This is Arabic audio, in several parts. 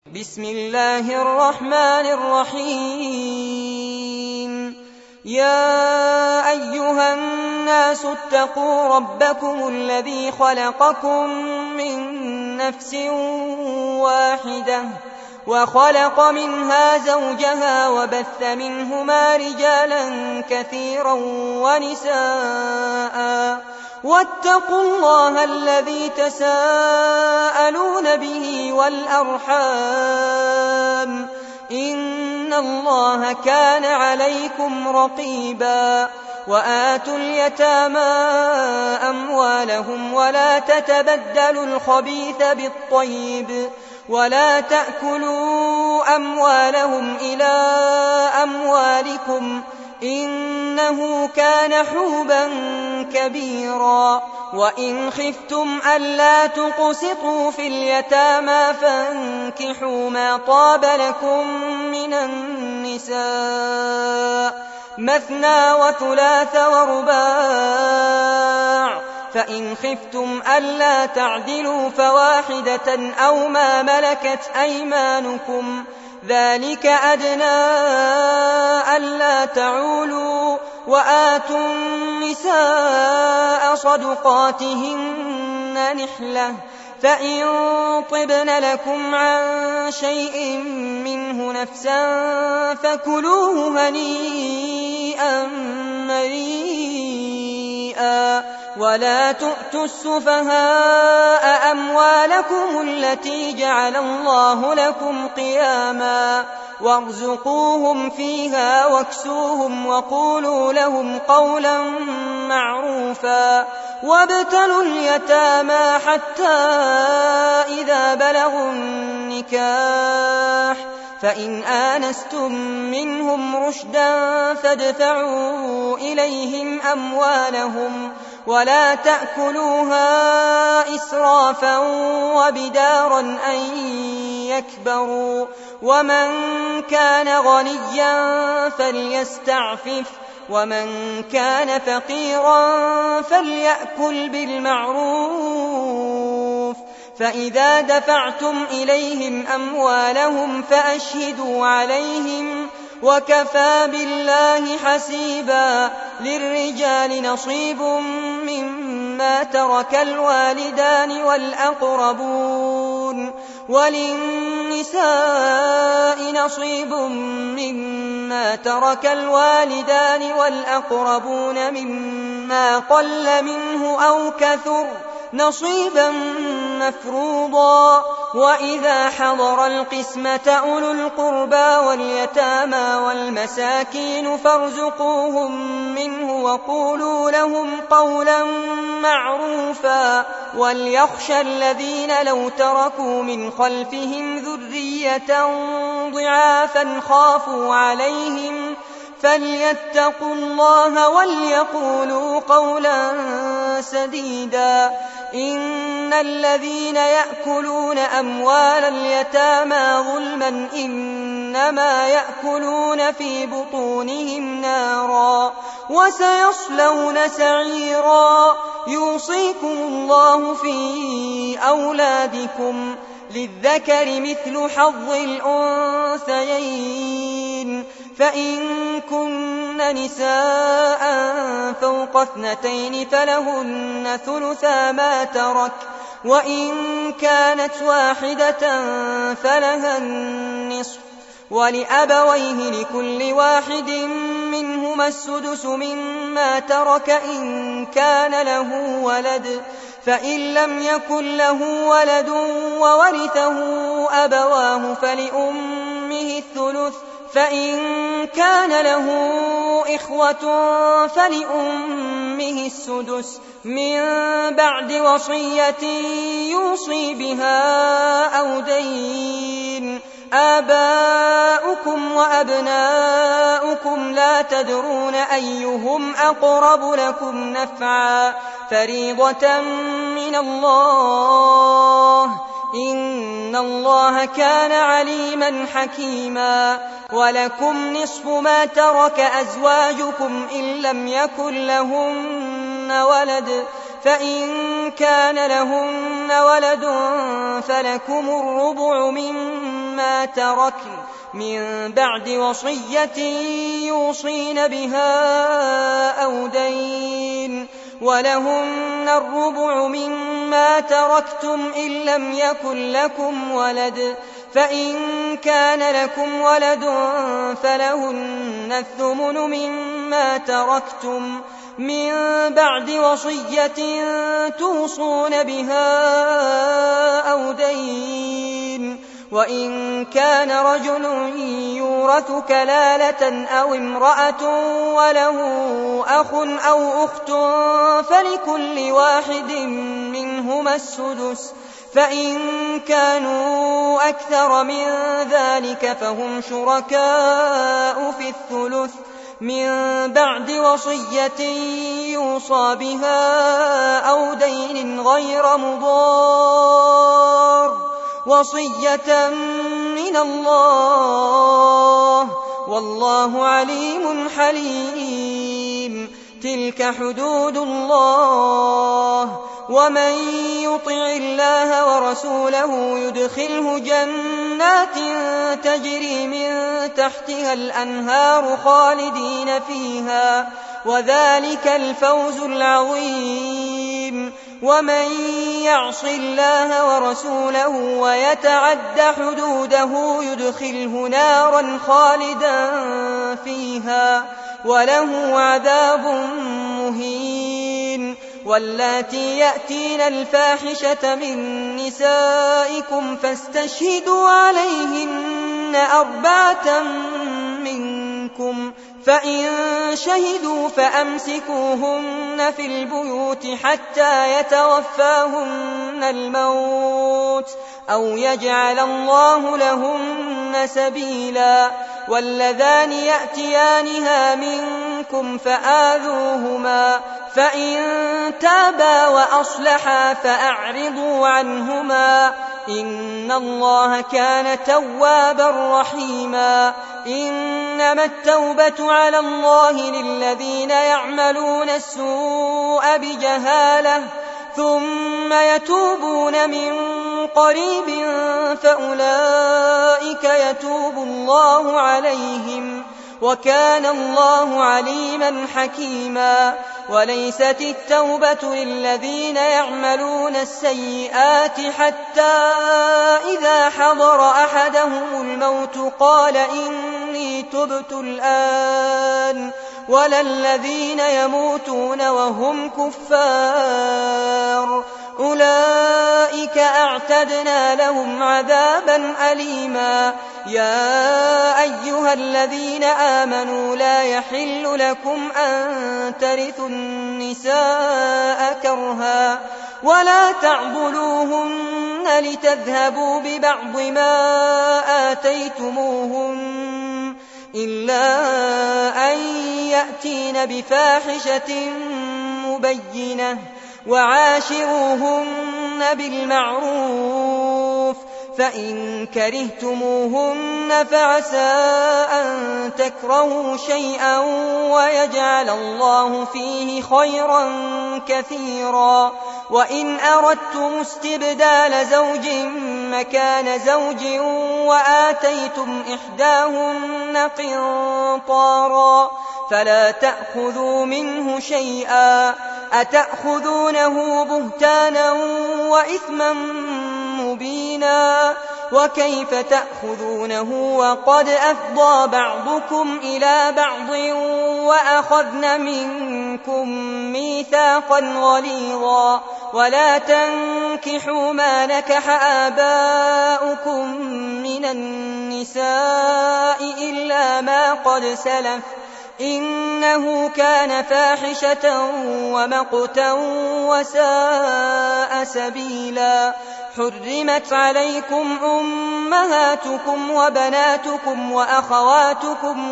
بسم الله الرحمن الرحيم. يا أيها الناس اتقوا ربكم الذي خلقكم من نفس واحدة وخلق منها زوجها وبث منهما رجالا كثيرا ونساء واتقوا الله الذي تساءلون به والأرحام إن الله كان عليكم رقيبا. وآتوا اليتامى أموالهم ولا تتبدلوا الخبيث بالطيب ولا تأكلوا أموالهم إلى أموالكم إنه كان حوبا كبيرا. وإن خفتم ألا تقسطوا في اليتامى فانكحوا ما طاب لكم من النساء مثنى وثلاث ورباع، فإن خفتم ألا تعدلوا فواحدة أو ما ملكت أيمانكم ذلك أدنى ألا تعولوا. وآتوا النساء صدقاتهن نحلة، فإن طبن لكم عن شيء منه نفسا فكلوه هنيئا مريئا. ولا تؤتوا السفهاء أموالكم التي جعل الله لكم قياما وارزقوهم فيها واكسوهم وقولوا لهم قولا معروفا. وابتلوا اليتامى حتى إذا بلغوا النكاح فإن آنستم منهم رشدا فادفعوا إليهم أموالهم ولا تأكلوها إسرافا وبدارا أن يكبروا. ومن كان غنيا فليستعفف ومن كان فقيرا فليأكل بالمعروف. فإذا دفعتم إليهم أموالهم فأشهدوا عليهم وكفى بالله حسيبا. للرجال نصيب مما ترك الوالدان والأقربون وللنساء نصيب مما ترك الوالدان والأقربون مما قل منه أو كثر نصيبا مفروضا. وإذا حضر القسمة أولو القربى واليتامى والمساكين فارزقوهم منه وقولوا لهم قولا معروفا. وليخشى الذين لو تركوا من خلفهم ذرية ضعافا خافوا عليهم فليتقوا الله وليقولوا قولا سديدا. إن الذين يأكلون أموال اليتامى ظلما إنما يأكلون في بطونهم نارا وسيصلون سعيرا. يوصيكم الله في أولادكم للذكر مثل حظ الأنثيين، فإن كن نساء فوق 2 فلهن ثلثا ما ترك، وإن كانت واحدة فلها النصف، ولأبويه لكل واحد منهما السدس مما ترك إن كان له ولد، فإن لم يكن له ولد وورثه أبواه فلأمه الثلث، فإن كان له إخوة فلأمه السدس من بعد وصية يوصي بها أو دين. آباؤكم وأبناؤكم لا تدرون أيهم أقرب لكم نفعا فريضة من الله إن الله كان عليما حكيما. ولكم نصف ما ترك أزواجكم إن لم يكن لهن ولد، فإن كان لهن ولد فلكم الربع مما مما تركن من بعد وصية يوصين بها أو دين، ولهن الربع مما تركتم إن لم يكن لكم ولد، فإن كان لكم ولد فلهن الثمن مما تركتم من بعد وصية توصون بها أو دين. وإن كان رجل يورث كلالة أو امرأة وله أخ أو أخت فلكل واحد منهما السدس، فإن كانوا أكثر من ذلك فهم شركاء في الثلث من بعد وصية يوصى بها أو دين غير مضار، وصية من الله والله عليم حليم. تلك حدود الله، ومن يطع الله ورسوله يدخله جنات تجري من تحتها الأنهار خالدين فيها، وذلك الفوز العظيم. ومن يعص الله ورسوله ويتعد حدوده يدخله نارا خالدا فيها وله عذاب مهين. واللاتي يأتين الفاحشة من نسائكم فاستشهدوا عليهن 4 منكم، فإن شهدوا فأمسكوهن في البيوت حتى يتوفاهن الموت أو يجعل الله لهن سبيلا. واللذان يأتيانها منكم فآذوهما، فإن تابا وأصلحا فأعرضوا عنهما، إن الله كان توابا رحيما. إنما التوبة على الله للذين يعملون السوء بجهالة ثم يتوبون من قريب فأولئك يتوب الله عليهم، وكان الله عليما حكيما. وليست التوبة للذين يعملون السيئات حتى إذا حضر أحدهم الموت قال إني تبت الآن، ولا الذين يموتون وهم كفار، أولئك أعتدنا لهم عذابا أليما. يا أيها الذين آمنوا لا يحل لكم أن ترثوا النساء كرها ولا تعضلوهن لتذهبوا ببعض ما آتيتموهن إلا أن يأتين بفاحشة مبينة، وعاشروهن بالمعروف، فإن كرهتموهن فعسى أن تكرهوا شيئا ويجعل الله فيه خيرا كثيرا. وإن أردتم استبدال زوج مكان زوج وآتيتم إحداهن قنطارا فلا تأخذوا منه شيئا، أتأخذونه بهتانا وإثما مبينا، وكيف تأخذونه وقد أفضى بعضكم إلى بعض وأخذن منكم ميثاقا غليظا. ولا تنكحوا ما نكح آباؤكم من النساء إلا ما قد سلف إنه كان فاحشة ومقتا وساء سبيلا. حرمت عليكم أمهاتكم وبناتكم وأخواتكم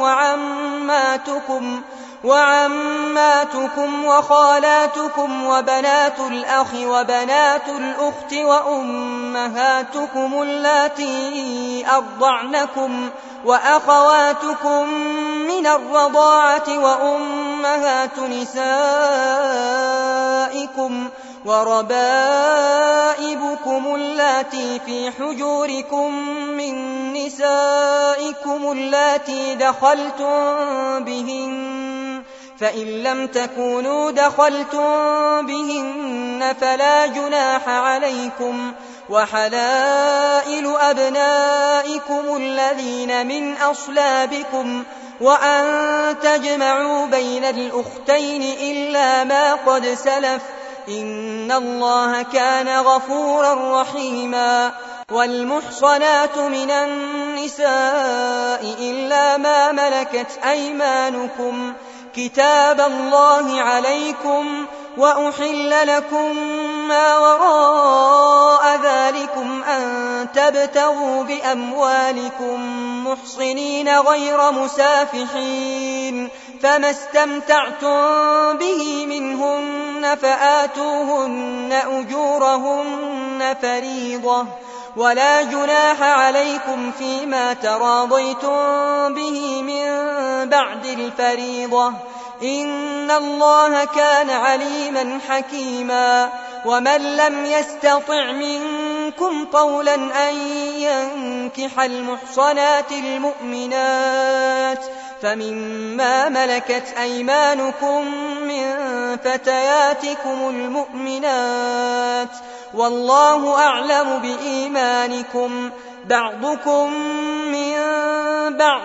وعماتكم وخالاتكم وبنات الأخ وبنات الأخت وأمهاتكم اللاتي أرضعنكم وأخواتكم من الرضاعة وأمهات نسائكم وربائبكم اللاتي في حجوركم من نسائكم اللاتي دخلتم بهن، فإن لم تكونوا دخلتم بهن فلا جناح عليكم، وحلائل أبنائكم الذين من أصلابكم، وأن تجمعوا بين الأختين إلا ما قد سلف، إن الله كان غفورا رحيما. والمحصنات من النساء إلا ما ملكت أيمانكم، كتاب الله عليكم، وأحل لكم ما وراء ذلكم أن تبتغوا بأموالكم محصنين غير مسافحين، فما استمتعتم به منهن فآتوهن أجورهن فريضة، ولا جناح عليكم فيما تراضيتم به من بعد الفريضة، إن الله كان عليما حكيما. ومن لم يستطع منكم طولا أن ينكح المحصنات المؤمنات فمما ملكت أيمانكم من فتياتكم المؤمنات، والله أعلم بإيمانكم، بعضكم من بعض،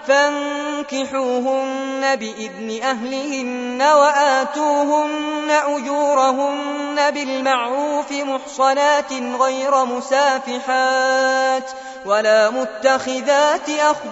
فانكحوهن بإذن أهلهن وآتوهن أجورهن بالمعروف محصنات غير مسافحات ولا متخذات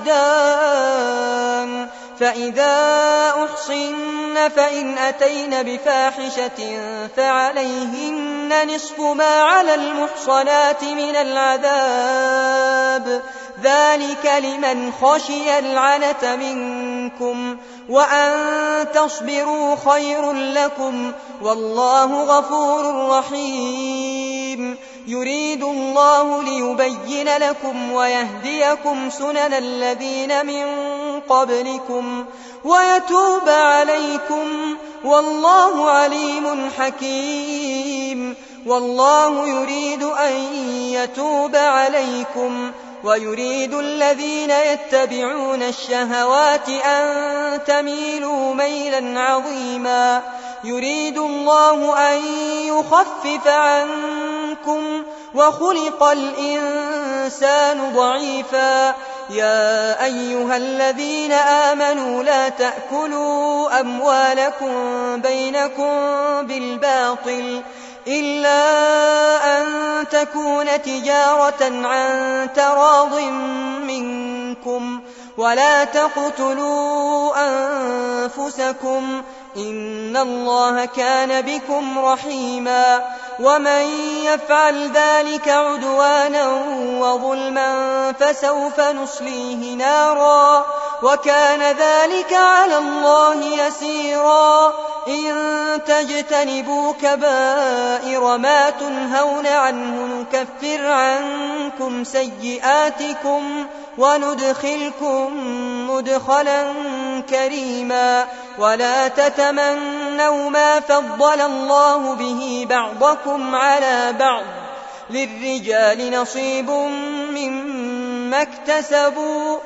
أخدان، فإذا أحصن فإن أتين بفاحشة فعليهن نصف ما على المحصنات من العذاب، ذلك لمن خشي العنة منكم، وأن تصبروا خير لكم، والله غفور رحيم. يريد الله ليبين لكم ويهديكم سنن الذين من قبلكم ويتوب عليكم، والله عليم حكيم. والله يريد أن يتوب عليكم، ويريد الذين يتبعون الشهوات أن تميلوا ميلا عظيما. يريد الله أن يخفف عنكم، وخلق الإنسان ضعيفا. يا أيها الذين آمنوا لا تأكلوا أموالكم بينكم بالباطل إلا أن تكون تجارة عن تراض منكم، ولا تقتلوا أنفسكم، إن الله كان بكم رحيما. ومن يفعل ذلك عدوانا وظلما فسوف نصليه نارا، وكان ذلك على الله يسيرا. إن تجتنبوا كبائر ما تنهون عنه نكفر عنكم سيئاتكم وندخلكم مدخلا كريما. ولا تتمنوا ما فضل الله به بعضكم على بعض، للرجال نصيب مما اكتسبوا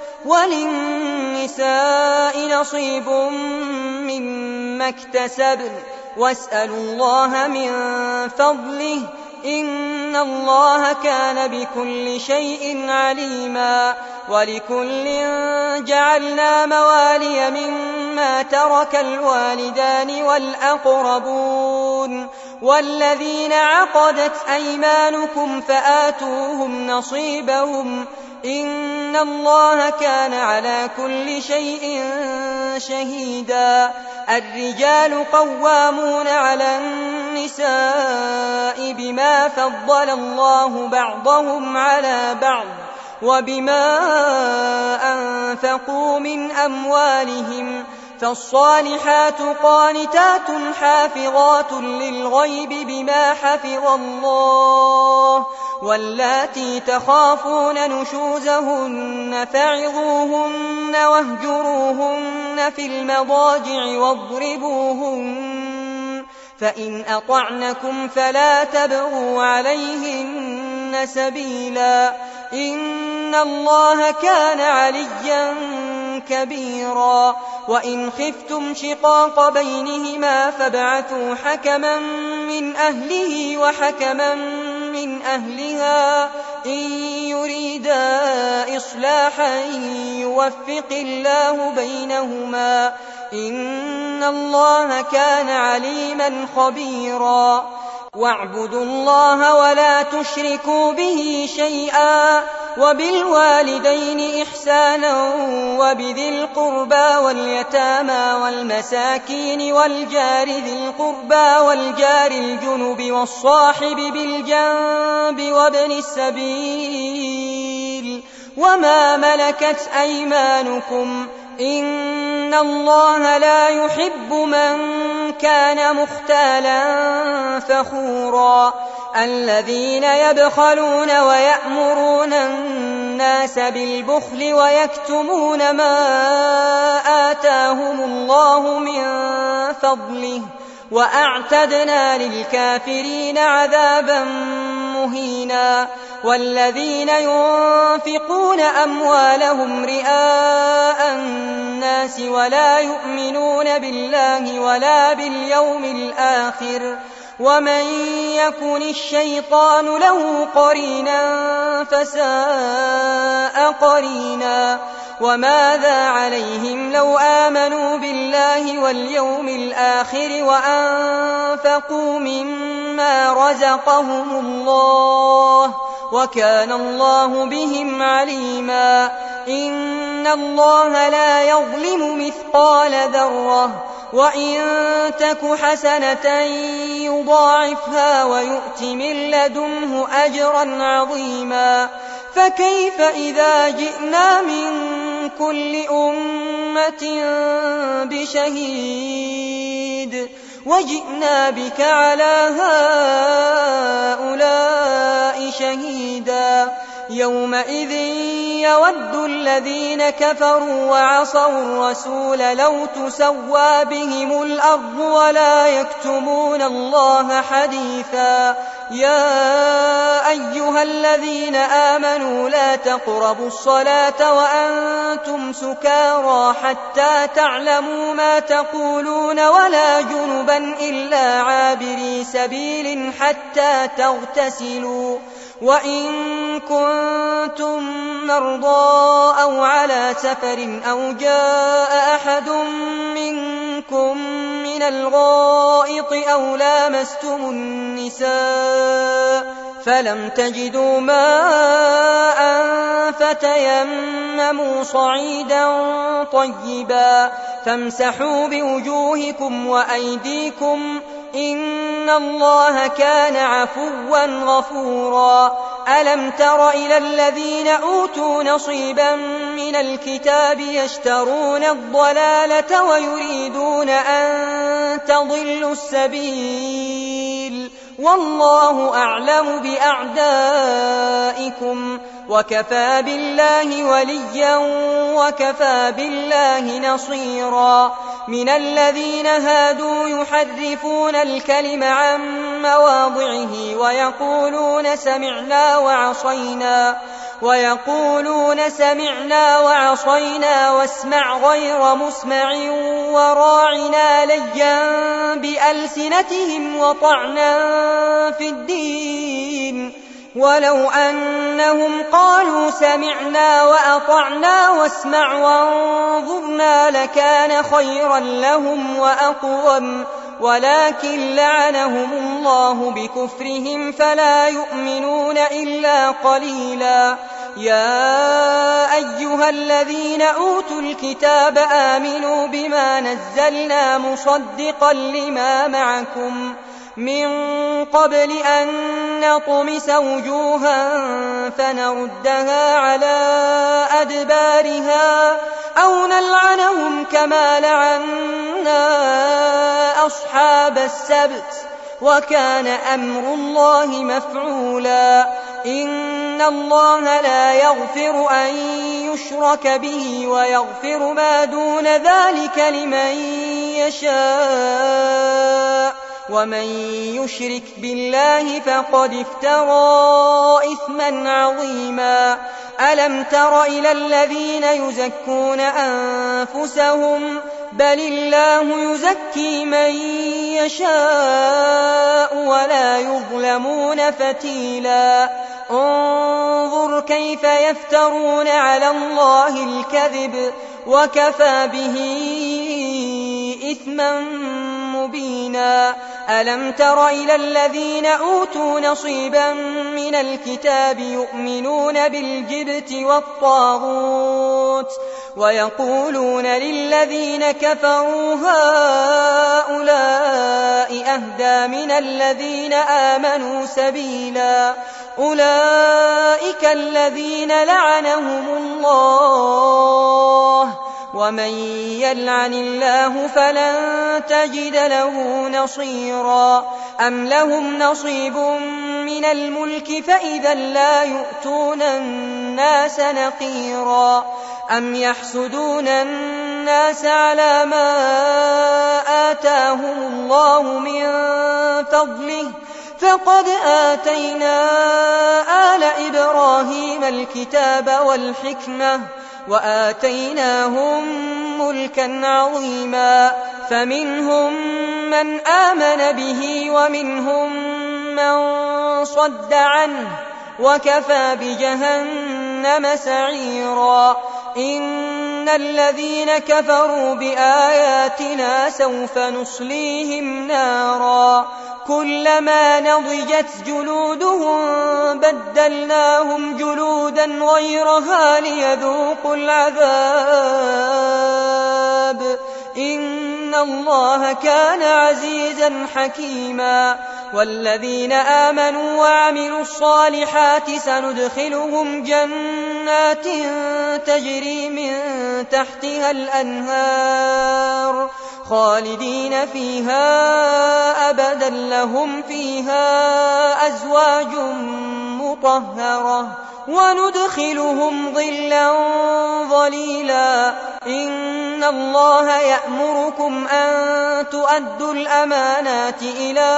وللنساء نصيب مما اكتسبن، واسألوا الله من فضله، إن الله كان بكل شيء عليما. ولكل جعلنا موالي مما ترك الوالدان والأقربون والذين عقدت أيمانكم فآتوهم نصيبهم، إن الله كان على كل شيء شهيدا. الرجال قوامون على النساء بما فضل الله بعضهم على بعض وبما أنفقوا من أموالهم، فالصالحات قانتات حافظات للغيب بما حفظ الله، واللاتي تخافون نشوزهن فعظوهن واهجروهن في المضاجع واضربوهن، فإن أطعنكم فلا تبغوا عليهن سبيلا إن الله كان عليا كبيرا وإن خفتم شقاق بينهما فابعثوا حكما من أهله وحكما من أهلها إن يريدا إصلاحا يوفق الله بينهما إن الله كان عليما خبيرا واعبدوا الله ولا تشركوا به شيئا وبالوالدين إحسانا وبذي القربى واليتامى والمساكين والجار ذي القربى والجار الجنب والصاحب بالجنب وابن السبيل وما ملكت أيمانكم إن الله لا يحب من كان مختالا فخورا الذين يبخلون ويأمرون الناس بالبخل ويكتمون ما آتاهم الله من فضله وأعتدنا للكافرين عذابا مهينا والذين ينفقون أموالهم رئاء الناس ولا يؤمنون بالله ولا باليوم الآخر ومن يكن الشيطان له قرينا فساء قرينا وماذا عليهم لو آمنوا بالله واليوم الآخر وأنفقوا مما رزقهم الله وكان الله بهم عليما إن الله لا يظلم مثقال ذرة وإن تك حسنة يضاعفها ويؤت من لدنه أجرا عظيما فكيف إذا جئنا من كل أمة بشهيد وجئنا بك على هؤلاء شهيدا يومئذ يود الذين كفروا وعصوا الرسول لو تسوى بهم الأرض ولا يكتمون الله حديثا يا أيها الذين آمنوا لا تقربوا الصلاة وأنتم سكارى حتى تعلموا ما تقولون ولا جنبا إلا عابري سبيل حتى تغتسلوا وإن كنتم مرضى أو على سفر أو جاء أحد منكم من الغائط أو لامستم النساء فلم تجدوا ماء فتيمموا صعيدا طيبا فامسحوا بوجوهكم وأيديكم إن الله كان عفوا غفورا ألم تر إلى الذين أوتوا نصيبا من الكتاب يشترون الضلالة ويريدون أن تضلوا السبيل والله أعلم بأعدائكم وكفى بالله وليا وكفى بالله نصيرا من الذين هادوا يحرفون الكلم عن مواضعه ويقولون سمعنا وعصينا واسمع غير مسمع وراعنا ليا بألسنتهم وطعنا في الدين ولو أنهم قالوا سمعنا وأطعنا واسمع وانظرنا لكان خيرا لهم وأقوم ولكن لعنهم الله بكفرهم فلا يؤمنون إلا قليلا يا أيها الذين أوتوا الكتاب آمنوا بما نزلنا مصدقا لما معكم من قبل أن نطمس وجوها فنردها على أدبارها أو نلعنهم كما لعنا أصحاب السبت وكان أمر الله مفعولا إن الله لا يغفر أن يشرك به ويغفر ما دون ذلك لمن يشاء ومن يشرك بالله فقد افترى إثما عظيما. ألم تر إلى الذين يزكون أنفسهم بل الله يزكي من يشاء ولا يظلمون فتيلا. انظر كيف يفترون على الله الكذب وكفى به إثما مبينا. ألم تر إلى الذين أوتوا نصيبا من الكتاب يؤمنون بالجبت والطاغوت ويقولون للذين كفروا هؤلاء أهدى من الذين آمنوا سبيلا. أولئك الذين لعنهم الله ومن يلعن الله فلن تجد له نصيرا. أم لهم نصيب من الملك فإذا لا يؤتون الناس نقيرا. أم يحسدون الناس على ما آتاهم الله من فضله فقد آتينا آل إبراهيم الكتاب والحكمة وآتيناهم ملكا عظيما. فمنهم من آمن به ومنهم من صد عنه وكفى بجهنم سعيرا. إن الذين كفروا بآياتنا سوف نصليهم نارا كلما نضجت جلودهم بدلناهم جلودا غيرها ليذوقوا العذاب إن الله كان عزيزا حكيما. والذين آمنوا وعملوا الصالحات سندخلهم جنات تجري من تحتها الأنهار خالدين فيها أبدا لهم فيها أزواج مطهرة وندخلهم ظلا ظليلا. إن الله يأمركم أن تؤدوا الأمانات إلى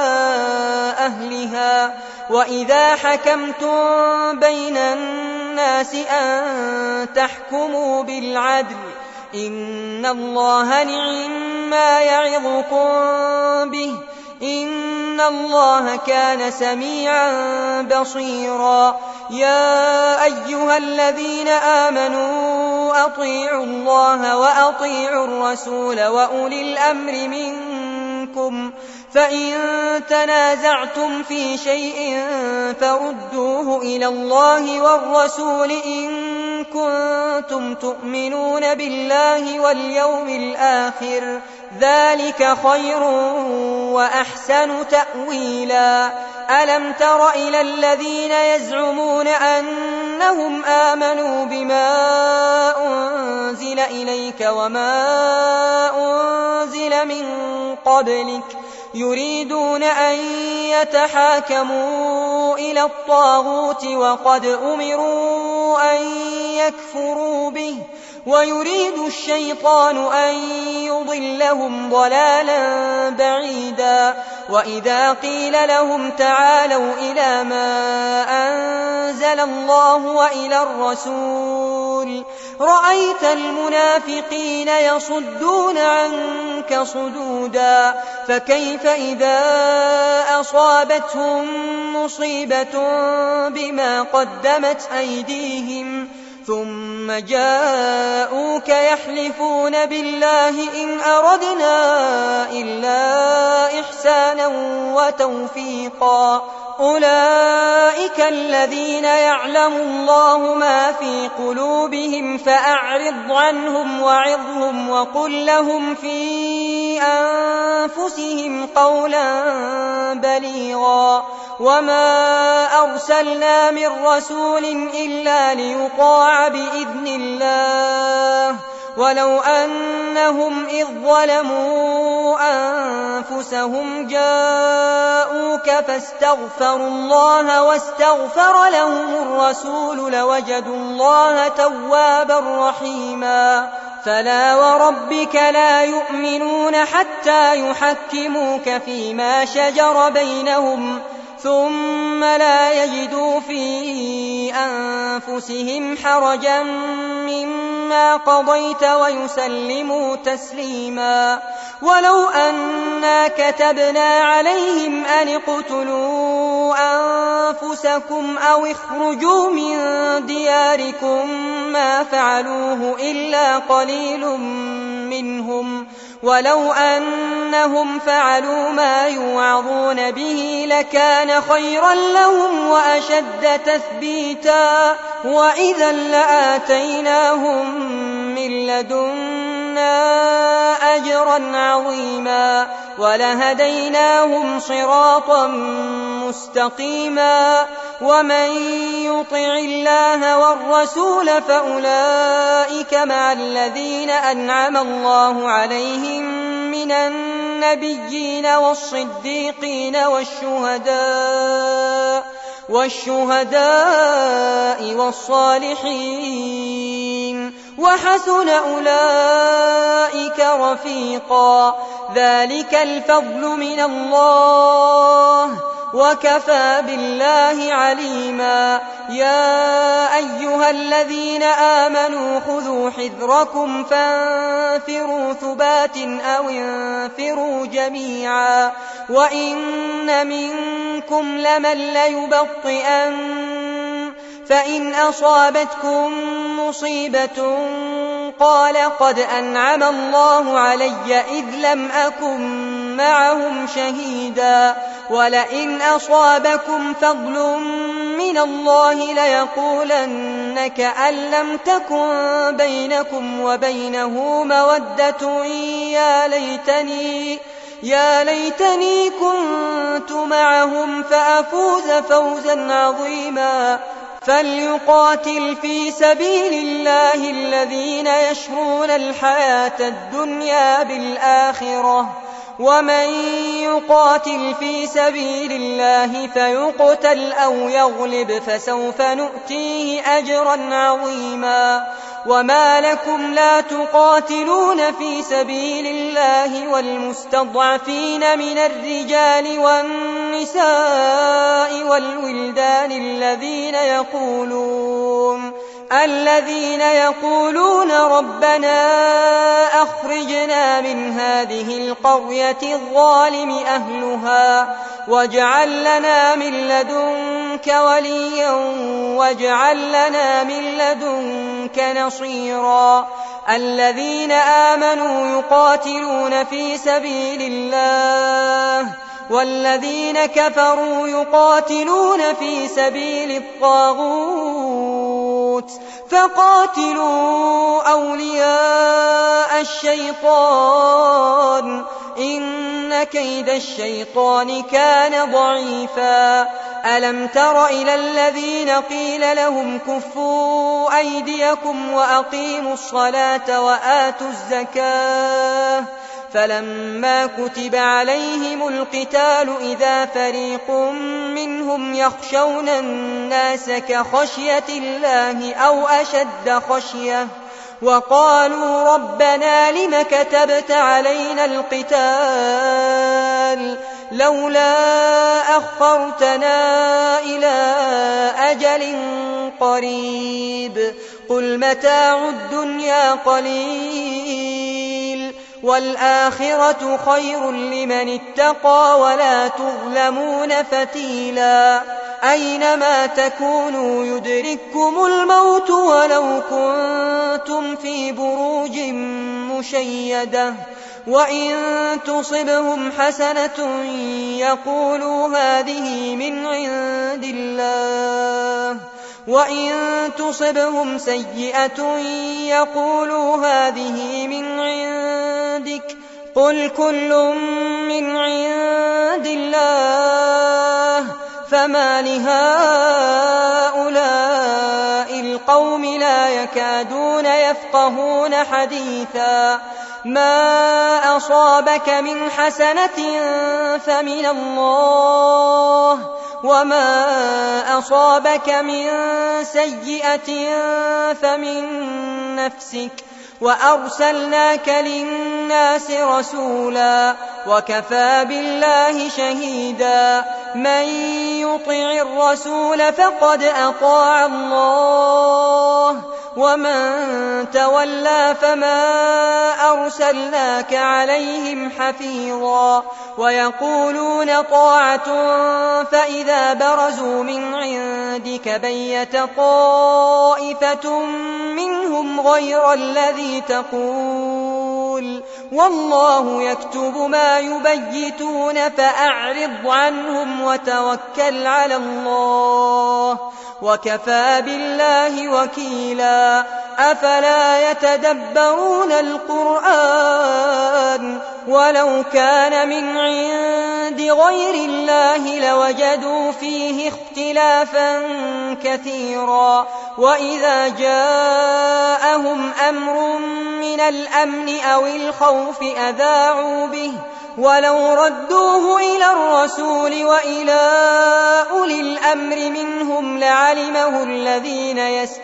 أهلها وإذا حكمتم بين الناس أن تحكموا بالعدل إن الله نعما يعظكم به إن الله كان سميعا بصيرا. يا أيها الذين آمنوا أطيعوا الله وأطيعوا الرسول وأولي الأمر منكم فإن تنازعتم في شيء فردوه إلى الله والرسول إن كنتم تؤمنون بالله واليوم الآخر ذلك خير وأحسن تأويلا. ألم تر إلى الذين يزعمون أنهم آمنوا بما أنزل إليك وما أنزل من قبلك يريدون أن يتحاكموا إلى الطاغوت وقد أمروا أن يكفروا به ويريد الشيطان أن يضلهم ضلالا بعيدا. وإذا قيل لهم تعالوا إلى ما أنزل الله وإلى الرسول رأيت المنافقين يصدون عنك صدودا. فكيف إذا أصابتهم مصيبة بما قدمت أيديهم ثم جاءوك يحلفون بالله إن أردنا إلا إحسانا وتوفيقا أولئك الذين يعلم الله ما في قلوبهم فأعرض عنهم وعظهم وقل لهم في أنفسهم قولا بليغا. وما أرسلنا من رسول إلا ليطاع بإذن الله ولو أنهم إذ ظلموا أنفسهم جاءوك فاستغفروا الله واستغفر لهم الرسول لوجدوا الله توابا رحيما. فلا وربك لا يؤمنون حتى يحكموك فيما شجر بينهم ثم لا يجدوا في أنفسهم حرجا مما قضيت ويسلموا تسليما. ولو أنا كتبنا عليهم أن اقتلوا أنفسكم أو اخرجوا من دياركم ما فعلوه إلا قليل منهم ولو أنهم فعلوا ما يوعظون به لكان خيرا لهم وأشد تثبيتا وإذا لآتيناهم من لدنا أجرا عظيما ولهديناهم صراطا مستقيما. ومن يطع الله والرسول فأولئك مع الذين أنعم الله عليهم من النبيين والصديقين والشهداء والصالحين وحسن أولئك رفيقا. ذلك الفضل من الله وكفى بالله عليما. يا أيها الذين آمنوا خذوا حذركم فانفروا ثبات أو انفروا جميعا وإن منكم لمن ليبطئن فإن أصابتكم مصيبة قال قد أنعم الله علي إذ لم أكن معهم شهيدا ولئن أصابكم فضل من الله ليقولن كأن لم تكن بينكم وبينه مودة يا ليتني كنت معهم فأفوز فوزا عظيما. فليقاتل في سبيل الله الذين يشرون الحياة الدنيا بالآخرة ومن يقاتل في سبيل الله فيقتل أو يغلب فسوف نؤتيه أجرا عظيما. وما لكم لا تقاتلون في سبيل الله والمستضعفين من الرجال والنساء والولدان الذين يقولون ربنا أخرجنا من هذه القرية الظالم أهلها واجعل لنا من لدنك وليا واجعل لنا من لدنك نصيرا. الذين آمنوا يقاتلون في سبيل الله والذين كفروا يقاتلون في سبيل الطاغوت فقاتلوا أولياء الشيطان إن كيد الشيطان كان ضعيفا. ألم تر إلى الذين قيل لهم كفوا أيديكم وأقيموا الصلاة وآتوا الزكاة فلما كتب عليهم القتال إذا فريق منهم يخشون الناس كخشية الله أو أشد خشية وقالوا ربنا لم كتبت علينا القتال لولا أخرتنا إلى أجل قريب قل متاع الدنيا قليل والآخرة خير لمن اتقى ولا تظلمون فتيلا. أينما تكونوا يدرككم الموت ولو كنتم في بروج مشيدة وإن تصبهم حسنة يقولوا هذه من عند الله وإن تصبهم سيئة يقولوا هذه من عندك قل كل من عند الله فما لهؤلاء القوم لا يكادون يفقهون حديثا. ما أصابك من حسنة فمن الله وما أصابك من سيئة فمن نفسك وأرسلناك للناس رسولا وكفى بالله شهيدا من يطع الرسول فقد أطاع الله ومن تولى فما أرسلناك عليهم حفيظا ويقولون طاعة فإذا برزوا من عندك بيت طائفة منهم غير الذي تقول والله يكتب ما يبيتون فأعرض عنهم وتوكل على الله وكفى بالله وكيلا أفلا يتدبرون القرآن ولو كان من عند غير الله لوجدوا فيه اختلافا كثيرا وإذا جاءهم أمر من الأمن أو الخوف أذاعوا به ولو ردوه إلى الرسول وإلى أولي الأمر منهم لعلمه الذين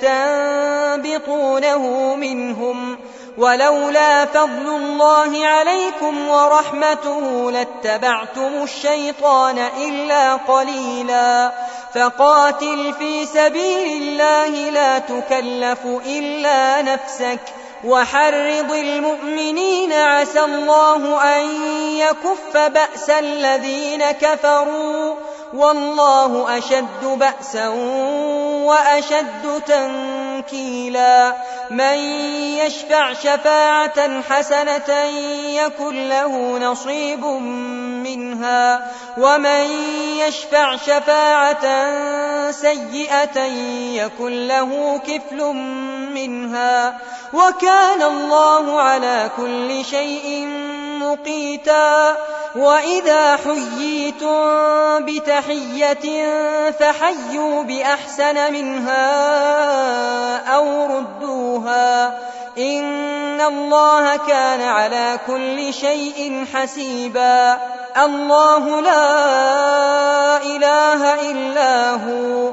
يستنبطونه منهم ولولا فضل الله عليكم ورحمته لاتبعتم الشيطان إلا قليلا فقاتل في سبيل الله لا تكلف إلا نفسك وحرض المؤمنين عسى الله أن يكف بأس الذين كفروا والله أشد بأسا وأشد تنكيلا من يشفع شفاعة حسنة يكن له نصيب منها ومن يشفع شفاعة سيئة يكن له كفل منها وكان الله على كل شيء مقيتا وإذا حييتم بتحية فحيوا بأحسن منها أو ردوها إن الله كان على كل شيء حسيبا الله لا إله إلا هو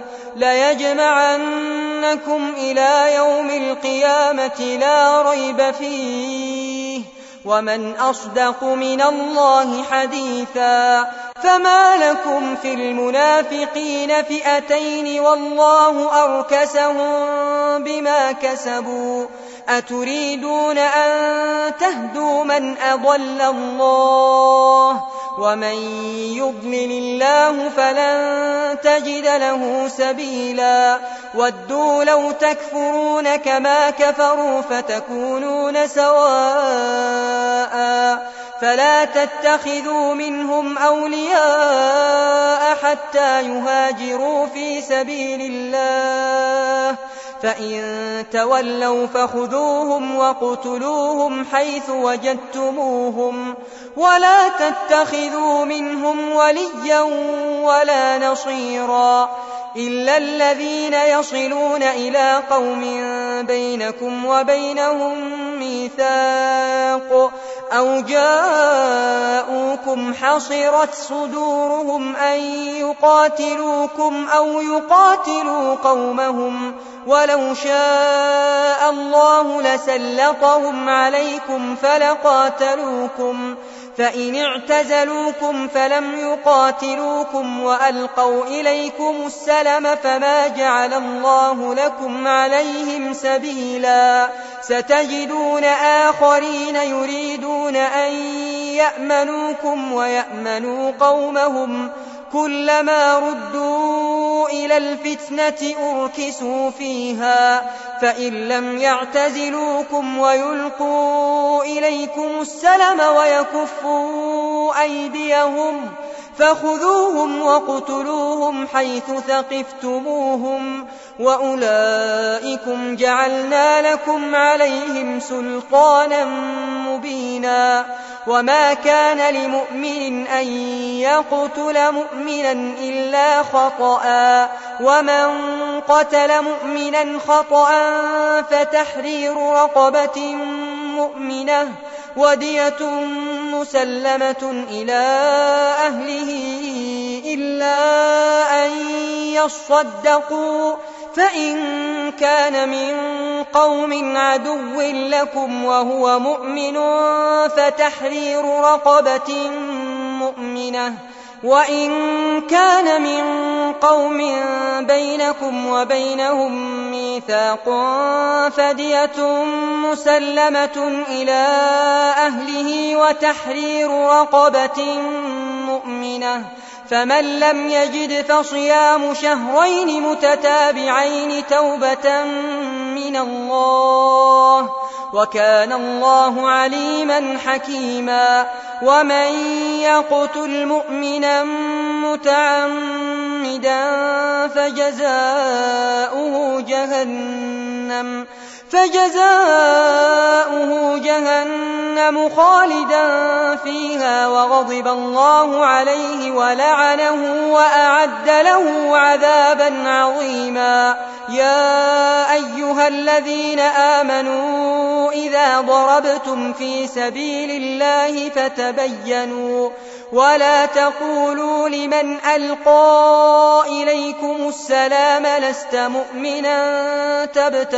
ليجمعنكم إلى يوم القيامة لا ريب فيه ومن أصدق من الله حديثا فما لكم في المنافقين فئتين والله أركسهم بما كسبوا أتريدون أن تهدوا من أضل الله ومن يضلل الله فلن تجد له سبيلا ودوا لو تكفرون كما كفروا فتكونون سواء فلا تتخذوا منهم أولياء حتى يهاجروا في سبيل الله فإن تولوا فخذوهم وقتلوهم حيث وجدتموهم ولا تتخذوا منهم وليا ولا نصيرا إلا الذين يصلون إلى قوم بينكم وبينهم ميثاق أو جاءوكم حصرت صدورهم أن يقاتلوكم أو يقاتلوا قومهم ولو شاء الله لسلطهم عليكم فلقاتلوكم فإن اعتزلوكم فلم يقاتلوكم وألقوا إليكم السلم فما جعل الله لكم عليهم سبيلا ستجدون آخرين يريدون أن يأمنوكم ويأمنوا قومهم كلما ردوا إلى الفتنة أركسوا فيها فإن لم يعتزلوكم ويلقوا إليكم السلم ويكفوا أيديهم فخذوهم وقتلوهم حيث ثقفتموهم وأولئكم جعلنا لكم عليهم سلطانا مبينا وما كان لمؤمن أن يقتل مؤمنا إلا خطأ ومن قتل مؤمنا خطأ فتحرير رقبة مؤمنة ودية مسلمة إلى أهله إلا أن يصدقوا فإن كان من قوم عدو لكم وهو مؤمن فتحرير رقبة مؤمنة، وإن كان من قوم بينكم وبينهم ميثاق فدية مسلمة إلى أهله وتحرير رقبة مؤمنة، فمن لم يجد فصيام شهرين متتابعين توبة من الله، وكان الله عليما حكيما. ومن يقتل مؤمنا متعمدا فجزاؤه جهنم خالدا فيها وغضب الله عليه ولعنه وأعد له عذابا عظيما. يا أيها الذين آمنوا إذا ضربتم في سبيل الله فتبينوا ولا تقولوا لمن ألقى إليكم السلام لست مؤمنا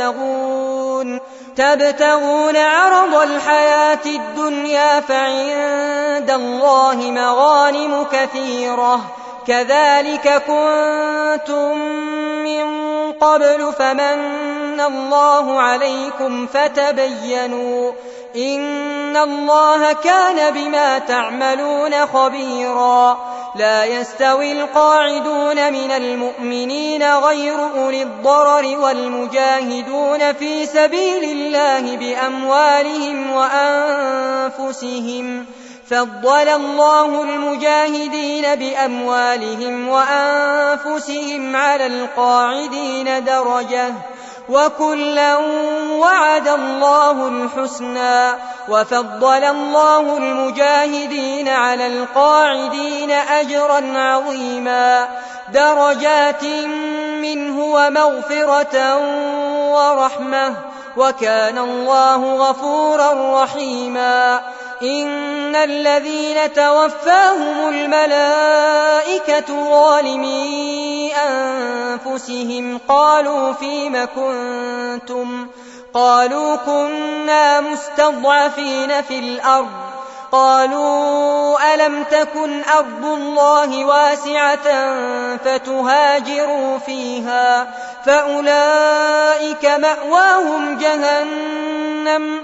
تبتغون عرض الحياة الدنيا فعند الله مغانم كثيرة كذلك كنتم من قبل فمن الله عليكم فتبينوا إن الله كان بما تعملون خبيرا. لا يستوي القاعدون من المؤمنين غير أولي الضرر والمجاهدون في سبيل الله بأموالهم وأنفسهم، فضل الله المجاهدين بأموالهم وأنفسهم على القاعدين درجة، وكلا وعد الله الحسنى، وفضل الله المجاهدين على القاعدين أجرا عظيما، درجات منه ومغفرة ورحمة، وكان الله غفورا رحيما. إن الذين توفاهم الملائكة ظالمي أنفسهم قالوا فيم كنتم؟ قالوا كنا مستضعفين في الأرض. قالوا ألم تكن أرض الله واسعة فتهاجروا فيها فأولئك مأواهم جهنم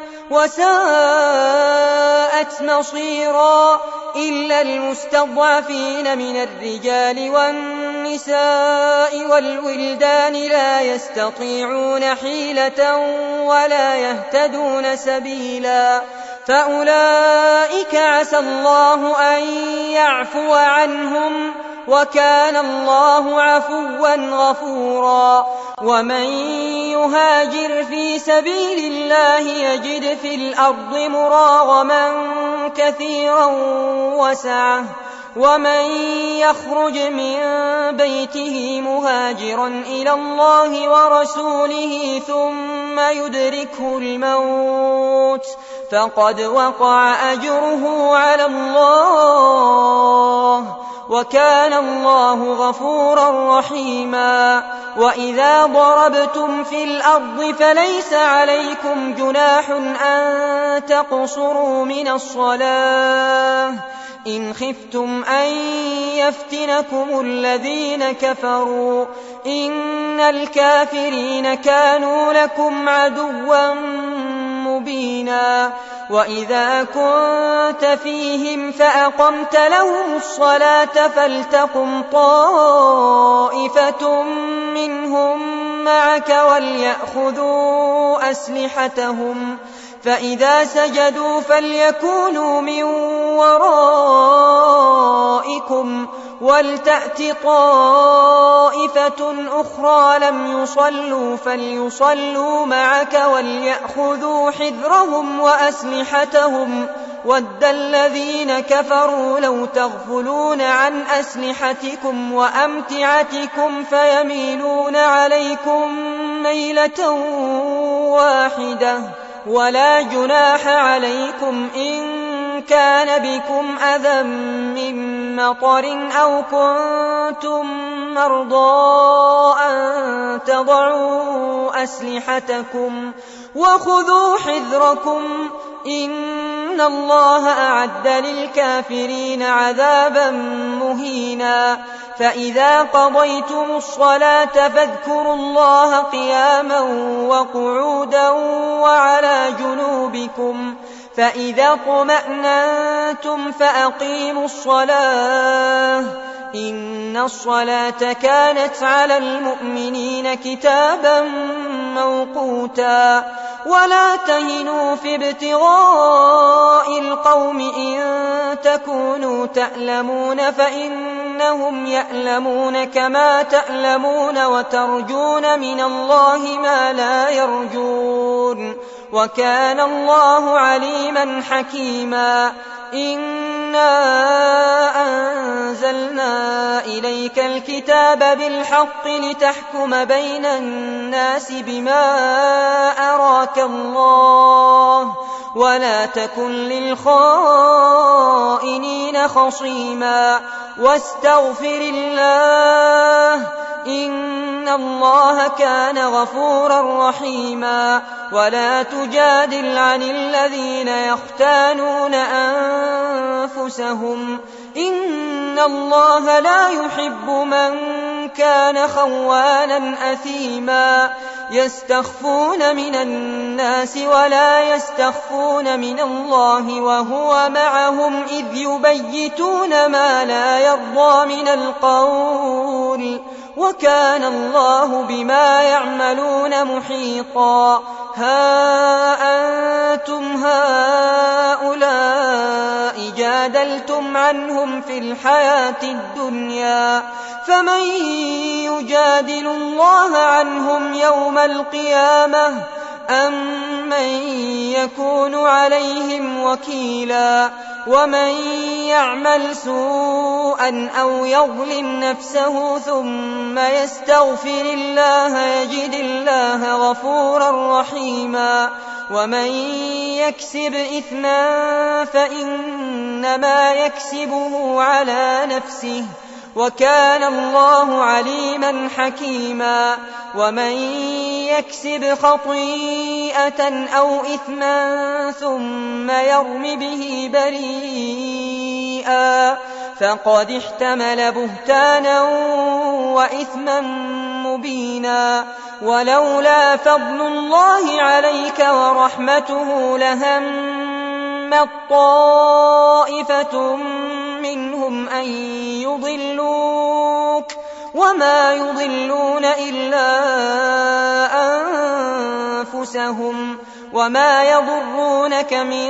وساءت مصيرا. إلا المستضعفين من الرجال والنساء والولدان لا يستطيعون حيلة ولا يهتدون سبيلا، فأولئك عسى الله أن يعفو عنهم، وكان الله عفوا غفورا. ومن يهاجر في سبيل الله يجد في الأرض مراغما كثيرا وسعة، ومن يخرج من بيته مهاجرا إلى الله ورسوله ثم يدركه الموت فقد وقع أجره على الله، وكان الله غفورا رحيما. وإذا ضربتم في الأرض فليس عليكم جناح أن تقصروا من الصلاة إن خفتم أن يفتنكم الذين كفروا إن الكافرين كانوا لكم عدوا مبينا. وإذا كنت فيهم فأقمت لهم الصلاة فلتقم طائفة منهم معك وليأخذوا أسلحتهم، فإذا سجدوا فليكونوا من ورائكم ولتأت طائفة أخرى لم يصلوا فليصلوا معك وليأخذوا حذرهم وأسلحتهم. ود الذين كفروا لو تغفلون عن أسلحتكم وأمتعتكم فيميلون عليكم ميلة واحدة، ولا جناح عليكم إن كان بكم أذى من مطر أو كنتم مرضى أن تضعوا أسلحتكم وخذوا حذركم إن الله أعد للكافرين عذابا مهينا فإذا قضيتم الصلاة فاذكروا الله قياما وقعودا وعلى جنوبكم فإذا اطمأننتم فأقيموا الصلاة إن الصلاة كانت على المؤمنين كتابا موقوتا ولا تهنوا في ابتغاء القوم إن تكونوا تألمون فإنهم يألمون كما تألمون وترجون من الله ما لا يرجون وكان الله عليما حكيما إنا أنزلنا إليك الكتاب بالحق لتحكم بين الناس بما أراك الله ولا تكن للخائنين خصيما واستغفر الله إن الله كان غفورا رحيما ولا تجادل عن الذين يختانون أنفسهم إن الله لا يحب من كان خوانا أثيما يستخفون من الناس ولا يستخفون من الله وهو معهم إذ يبيتون ما لا يرضى من القول وكان الله بما يعملون محيطا ها أنتم هؤلاء جادلتم عنهم في الحياة الدنيا فمن يجادل الله عنهم يوم القيامة أم من يكون عليهم وكيلا ومن يعمل سوءا أو يظلم نفسه ثم يستغفر الله يجد الله غفورا رحيما ومن يكسب إثما فإنما يكسبه على نفسه وكان الله عليما حكيما ومن يكسب خطيئة أو إثما ثم يرم به بريئا فقد احتمل بهتانا وإثما مبينا ولولا فضل الله عليك ورحمته لهمت طائفة منهم أن يضلوك وما يضلون إلا أنفسهم وما يضرونك من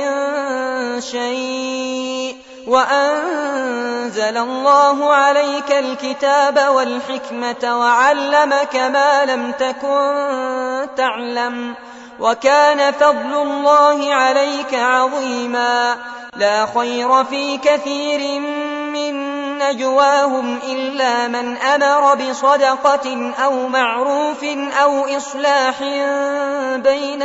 شيء وأنزل الله عليك الكتاب والحكمة وعلمك ما لم تكن تعلم وكان فضل الله عليك عظيما لا خير في كثير من نجواهم إلا من أمر بصدقة أو معروف أو إصلاح بين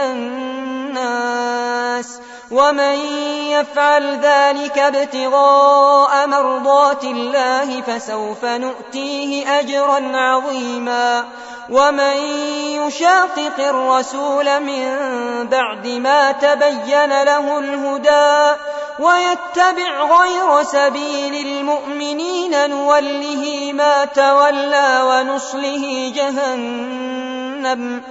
الناس ومن يفعل ذلك ابتغاء مرضات الله فسوف نؤتيه أجرا عظيما ومن يشاقق الرسول من بعد ما تبين له الهدى ويتبع غير سبيل المؤمنين نوله ما تولى ونصله جهنم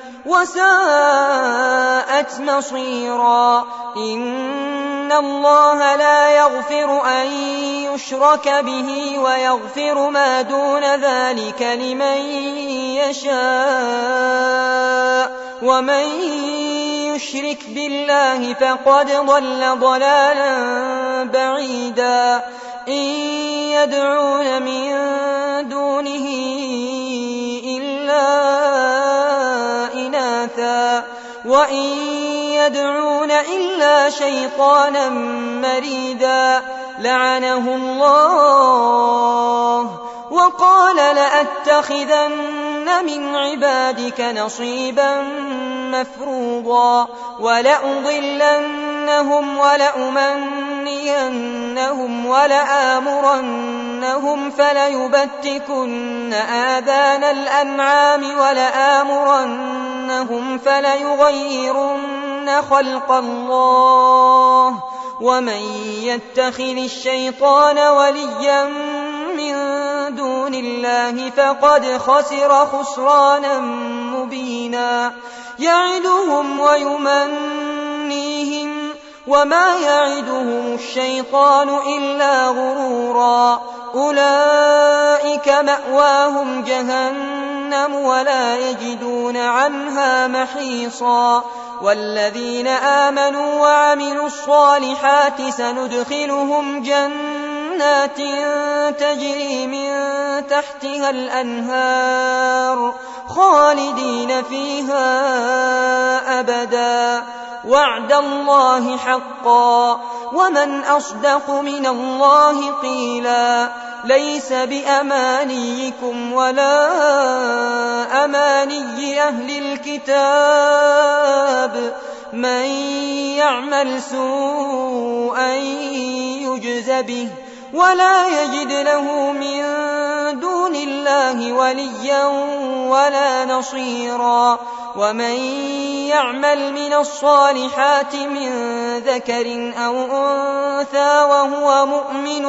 وساءت مصيرا إن الله لا يغفر أن يشرك به ويغفر ما دون ذلك لمن يشاء ومن يشرك بالله فقد ضل ضلالا بعيدا إن يدعون من دونه إلا إناثا وإن يدعون إلا شيطانا مريدا لعنه الله وقال لأتخذن من عبادك نصيبا مفروضا ولأضلنهم ولأمنينهم لَأُمَنِّيَنَّهُمْ وَلَآمُرَنَّهُمْ فَلَيُبَتِّكُنَّ آذَانَ الْأَنْعَامِ وَلَآمُرَنَّهُمْ فَلَيُغَيِّرُنَّ خَلْقَ اللَّهِ ۚ وَمَن يَتَّخِذِ الشَّيْطَانَ وَلِيًّا مِّن دُونِ اللَّهِ فَقَدْ خَسِرَ خُسْرَانًا مُّبِينًا. يَعِدُهُمْ وَيُمَنِّيهِمْ وَمَا يَعِدُهُمُ الشَّيْطَانُ إِلَّا غُرُورًا. أُولَئِكَ مَأْوَاهُمْ جَهَنَّمُ وَلَا يَجِدُونَ عَنْهَا مَحِيصًا. وَالَّذِينَ آمَنُوا وَعَمِلُوا الصَّالِحَاتِ سَنُدْخِلُهُمْ جَنَّاتٍ تَجْرِي مِن تَحْتِهَا الْأَنْهَارُ خَالِدِينَ فِيهَا أَبَدًا ۖ وَعْدَ اللَّهِ حَقًّا، وَمَنْ أَصْدَقُ مِنَ اللَّهِ قِيلًا. لَيْسَ بِأَمَانِيِّكُمْ وَلَا أَمَانِيِّ أَهْلِ الْكِتَابِ ۗ مَن يَعْمَلْ سُوءًا يُجْزَ بِهِ وَلَا يَجِدْ لَهُ مِن دُونِ اللَّهِ وَلِيًّا وَلَا نَصِيرًا. وَمَن يَعْمَلْ مِنَ الصَّالِحَاتِ مِن ذَكَرٍ أَوْ أُنثَىٰ وَهُوَ مُؤْمِنٌ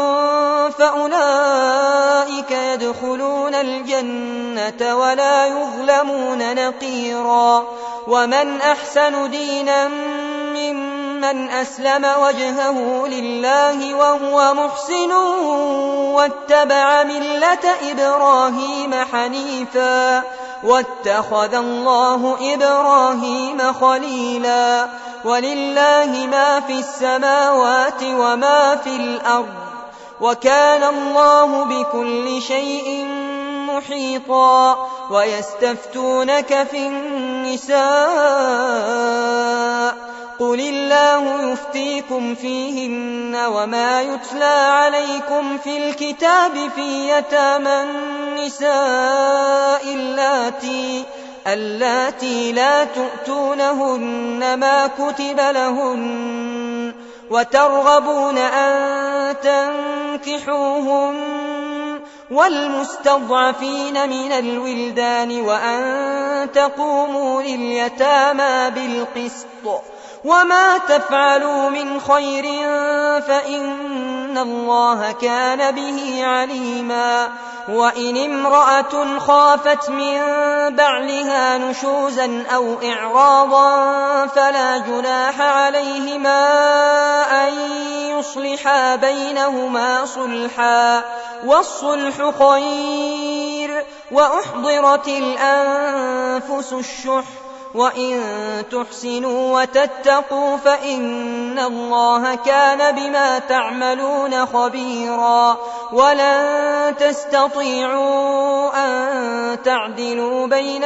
فَأُولَٰئِكَ يَدْخُلُونَ الْجَنَّةَ وَلَا يُظْلَمُونَ نَقِيرًا. وَمَنْ أَحْسَنُ دِينًا مِّمَّنْ أَسْلَمَ وَجْهَهُ لِلَّهِ وَهُوَ مُحْسِنٌ وَاتَّبَعَ مِلَّةَ إِبْرَاهِيمَ حَنِيفًا ۗ وَاتَّخَذَ اللَّهُ إِبْرَاهِيمَ خَلِيلًا. وَلِلَّهِ مَا فِي السَّمَاوَاتِ وَمَا في الْأَرْضِ ۚ وَكَانَ اللَّهُ بِكُلِّ شَيْءٍ مُحِيطًا. وَيَسْتَفْتُونَكَ فِي النِّسَاءِ ۖ قُلِ اللَّهُ يُفْتِيكُمْ فِيهِنَّ وَمَا يُتْلَىٰ عَلَيْكُمْ فِي الْكِتَابِ فِي يَتَامَى النِّسَاءِ اللَّاتِي لَا تُؤْتُونَهُنَّ مَا كُتِبَ لَهُنَّ وَتَرْغَبُونَ أَن تَنكِحُوهُنَّ وَالْمُسْتَضْعَفِينَ مِنَ الْوِلْدَانِ وَأَن تَقُومُوا لِلْيَتَامَىٰ بِالْقِسْطِ ۚ وَمَا تَفْعَلُوا مِنْ خَيْرٍ فَإِنَّ اللَّهَ كَانَ بِهِ عَلِيمًا. وَإِنِ امْرَأَةٌ خَافَتْ مِن بَعْلِهَا نُشُوزًا أَوْ إِعْرَاضًا فَلَا جُنَاحَ عَلَيْهِمَا أَن يُصْلِحَا بَيْنَهُمَا صُلْحًا ۚ وَالصُّلْحُ خَيْرٌ. وَأُحْضِرَتِ الْأَنفُسُ الشُّحَّ، وَإِن تُحْسِنُوا وَتَتَّقُوا فَإِنَّ اللَّهَ كَانَ بِمَا تَعْمَلُونَ خَبِيرًا. وَلَن تَسْتَطِيعُوا أَن تَعْدِلُوا بَيْنَ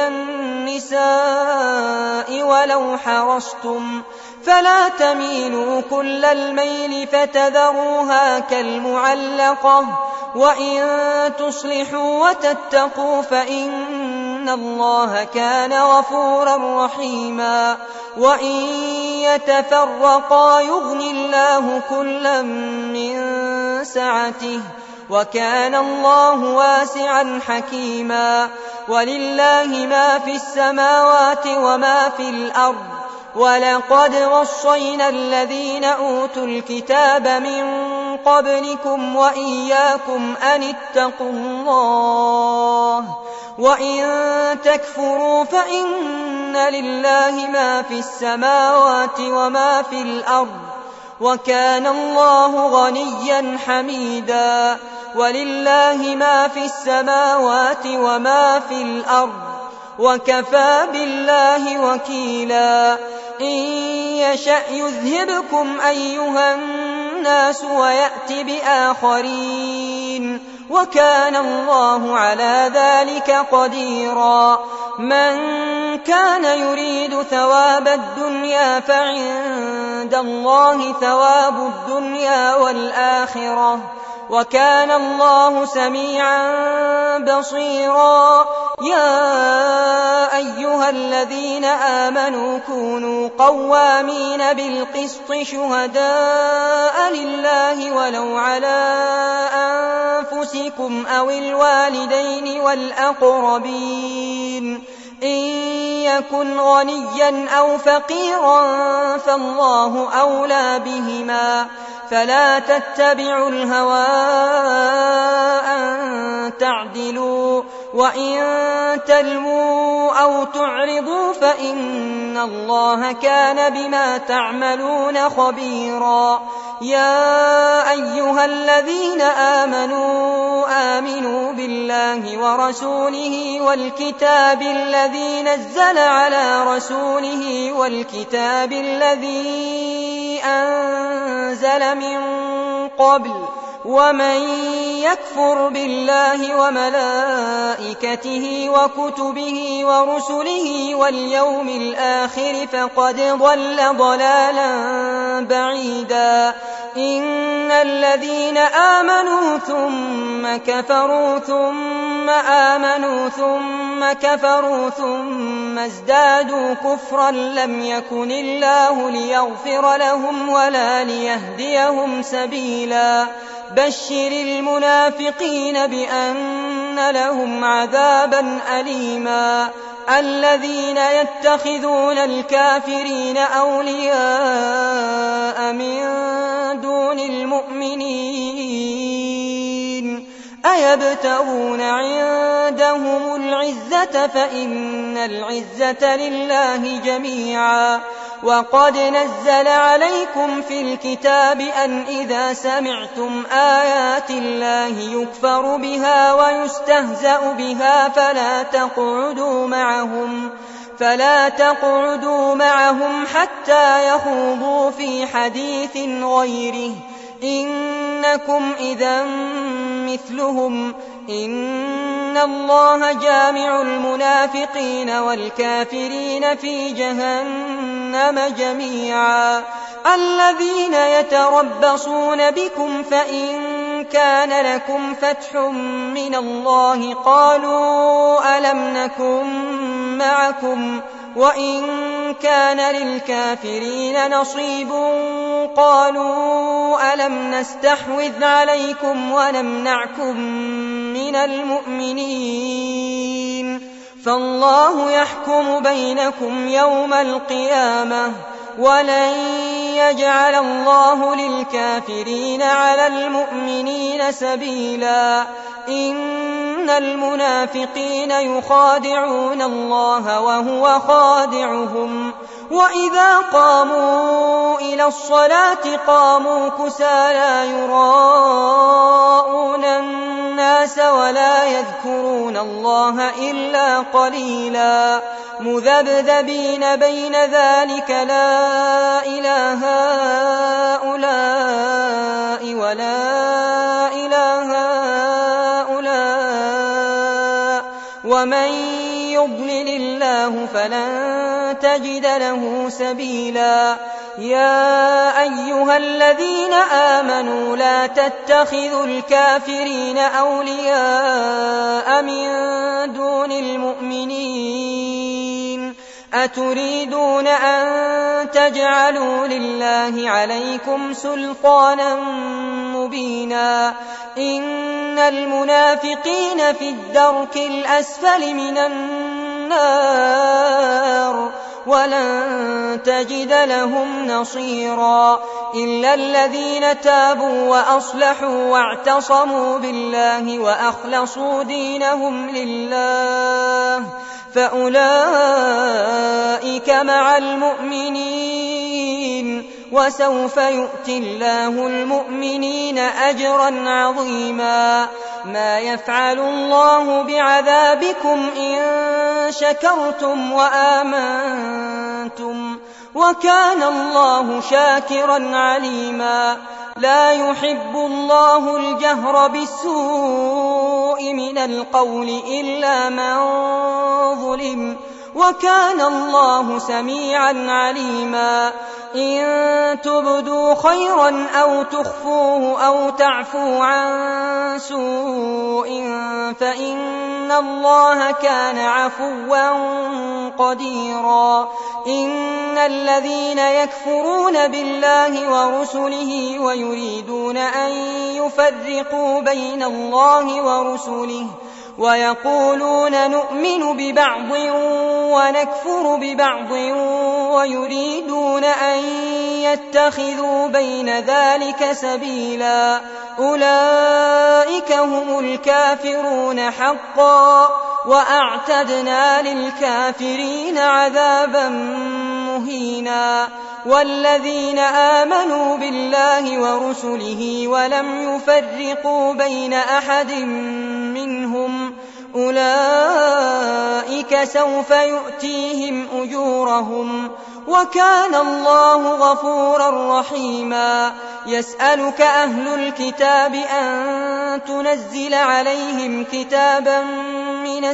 النِّسَاءِ وَلَوْ حَرَصْتُمْ، فَلَا تَمِيلُوا كُلَّ الْمَيْلِ فَتَذَرُوهَا كَالْمُعَلَّقَةِ ۚ وَإِن تُصْلِحُوا وَتَتَّقُوا فَإِنَّ اللَّهَ كَانَ غَفُورًا رَّحِيمًا. وَإِن يَتَفَرَّقَا يُغْنِ اللَّهُ كُلًّا مِّن سَعَتِهِ ۚ وَكَانَ اللَّهُ وَاسِعًا حَكِيمًا. وَلِلَّهِ مَا فِي السَّمَاوَاتِ وَمَا فِي الْأَرْضِ ۚ وَلَقَدْ وَصَّيْنَا الَّذِينَ أُوتُوا الْكِتَابَ مِن قَبْلِكُمْ وَإِيَّاكُمْ أَنِ اتَّقُوا اللَّهَ ۚ وَإِن تَكْفُرُوا فَإِنَّ لِلَّهِ مَا فِي السَّمَاوَاتِ وَمَا في الْأَرْضِ ۚ وَكَانَ اللَّهُ غَنِيًّا حَمِيدًا. وَلِلَّهِ مَا فِي السَّمَاوَاتِ وَمَا فِي الْأَرْضِ ۚ وَكَفَىٰ بِاللَّهِ وَكِيلًا. إِن يَشَأْ يُذْهِبْكُمْ أَيُّهَا النَّاسُ وَيَأْتِ بِآخَرِينَ، وَكَانَ اللَّهُ عَلَىٰ ذَٰلِكَ قَدِيرًا. مَن كَانَ يُرِيدُ ثَوَابَ الدُّنْيَا فَعِندَ اللَّهِ ثَوَابُ الدُّنْيَا وَالْآخِرَةِ ۚ وكان الله سميعا بصيرا. يا أيها الذين آمنوا كونوا قوامين بالقسط شهداء لله ولو على أنفسكم أو الوالدين والأقربين إن يكن غنيا أو فقيرا فالله أولى بهما فلا تتبعوا الهوى أن تعدلوا وإن تلووا أو تعرضوا فإن الله كان بما تعملون خبيرا. يا أيها الذين آمنوا بالله ورسوله والكتاب الذي نزل على رسوله والكتاب الذي أنزل من قبل ومن يكفر بالله وملائكته وكتبه ورسله واليوم الآخر فقد ضل ضلالا بعيدا. إن الذين آمنوا ثم كفروا ثم آمنوا ثم كفروا ثم ازدادوا كفرا لم يكن الله ليغفر لهم ولا ليهديهم سبيلا. بشر المنافقين بأن لهم عذابا أليما. الذين يتخذون الكافرين أولياء من دون المؤمنين أيبتغون عندهم العزة فإن العزة لله جميعا. وقد نزل عليكم في الكتاب أن إذا سمعتم آيات الله يكفر بها ويستهزأ بها فلا تقعدوا معهم حتى يخوضوا في حديث غيره إنكم إذا مثلهم إن الله جامع المنافقين والكافرين في جهنم جميعا. الذين يتربصون بكم فإن كان لكم فتح من الله قالوا ألم نكن معكم وإن كان للكافرين نصيب قالوا ألم نستحوذ عليكم ونمنعكم من المؤمنين فالله يحكم بينكم يوم القيامة ولن يجعل الله للكافرين على المؤمنين سبيلا. إن المنافقين يخادعون الله وهو خادعهم وإذا قاموا إلى الصلاة قاموا كسالى يراءون الناس ولا يذكرون الله إلا قليلا مذبذبين بين ذلك لا إله هؤلاء ولا إله هؤلاء ومن يضلل الله فلن تجد له سبيلا. يا أيها الذين آمنوا لا تتخذوا الكافرين أولياء من دون المؤمنين أتريدون أن تجعلوا لله عليكم سلطانا مبينا. إن المنافقين في الدرك الأسفل من النار ولن تجد لهم نصيرا إلا الذين تابوا وأصلحوا واعتصموا بالله وأخلصوا دينهم لله فأولئك مع المؤمنين وسوف يؤتي الله المؤمنين أجرا عظيما. ما يفعل الله بعذابكم إن شكرتم وآمنتم وكان الله شاكرا عليما. لا يحب الله الجهر بالسوء من القول إلا من ظلم وكان الله سميعا عليما. إن تبدوا خيرا أو تخفوه أو تعفو عن سوء فإن الله كان عفوا قديرا. إن الذين يكفرون بالله ورسله ويريدون أن يفرقوا بين الله ورسله ويقولون نؤمن ببعض ونكفر ببعض ويريدون أن يتخذوا بين ذلك سبيلا أولئك هم الكافرون حقا وأعتدنا للكافرين عذابا مهينا. والذين آمنوا بالله ورسله ولم يفرقوا بين أحد منهم أولئك سوف يؤتيهم أجورهم وكان الله غفورا رحيما. يسألك أهل الكتاب أن تنزل عليهم كتابا من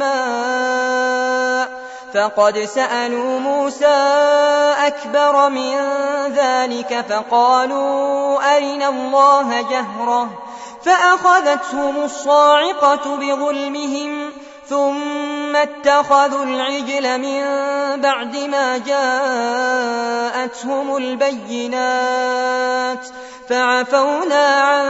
السماء فقد سألوا موسى أكبر من ذلك فقالوا أرنا الله جهرة فأخذتهم الصاعقة بظلمهم ثم اتخذوا العجل من بعد ما جاءتهم البينات فعفونا عن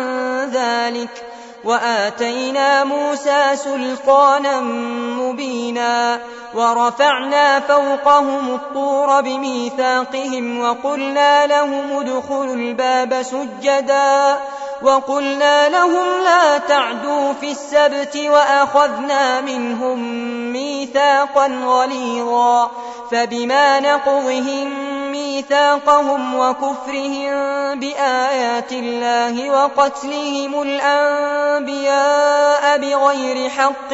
ذلك وآتينا موسى سلطانا مبينا. ورفعنا فوقهم الطور بميثاقهم وقلنا لهم ادخلوا الباب سجدا وقلنا لهم لا تعدوا في السبت وأخذنا منهم ميثاقا غليظا. فبما نقضهم ميثاقهم وكفرهم بآيات الله وقتلهم الأنبياء بغير حق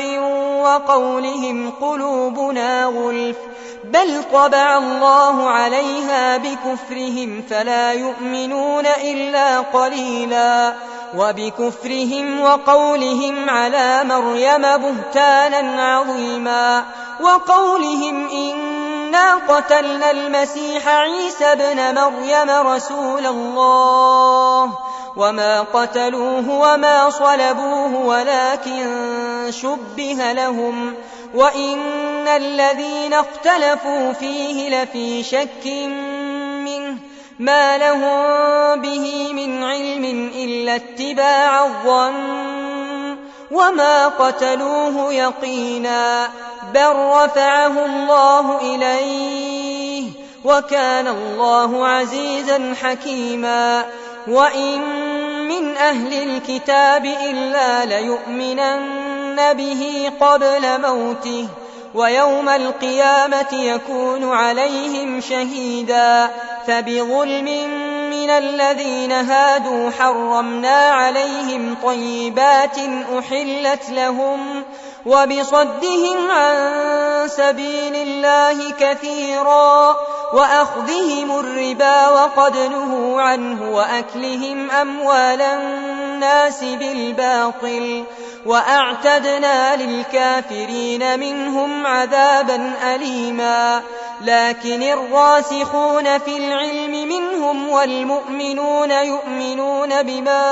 وقولهم قلوبنا غلف بل طبع الله عليها بكفرهم فلا يؤمنون إلا قليلا. وبكفرهم وقولهم على مريم بهتانا عظيما وقولهم إنا قتلنا المسيح عيسى ابن مريم رسول الله وما قتلوه وما صلبوه ولكن شبه لهم وإن الذين اختلفوا فيه لفي شك منه ما لهم به من علم إلا اتباع الظن وما قتلوه يقينا بل رفعه الله إليه وكان الله عزيزا حكيما. وإن من أهل الكتاب إلا ليؤمنن به قبل موته ويوم القيامة يكون عليهم شهيدا. فبظلم من الذين هادوا حرمنا عليهم طيبات أحلت لهم وبصدهم عن سبيل الله كثيرا وأخذهم الربا وقد نهوا عنه وأكلهم أموال الناس بالباطل وأعتدنا للكافرين منهم عذابا أليما. لكن الراسخون في العلم منهم والمؤمنون يؤمنون بما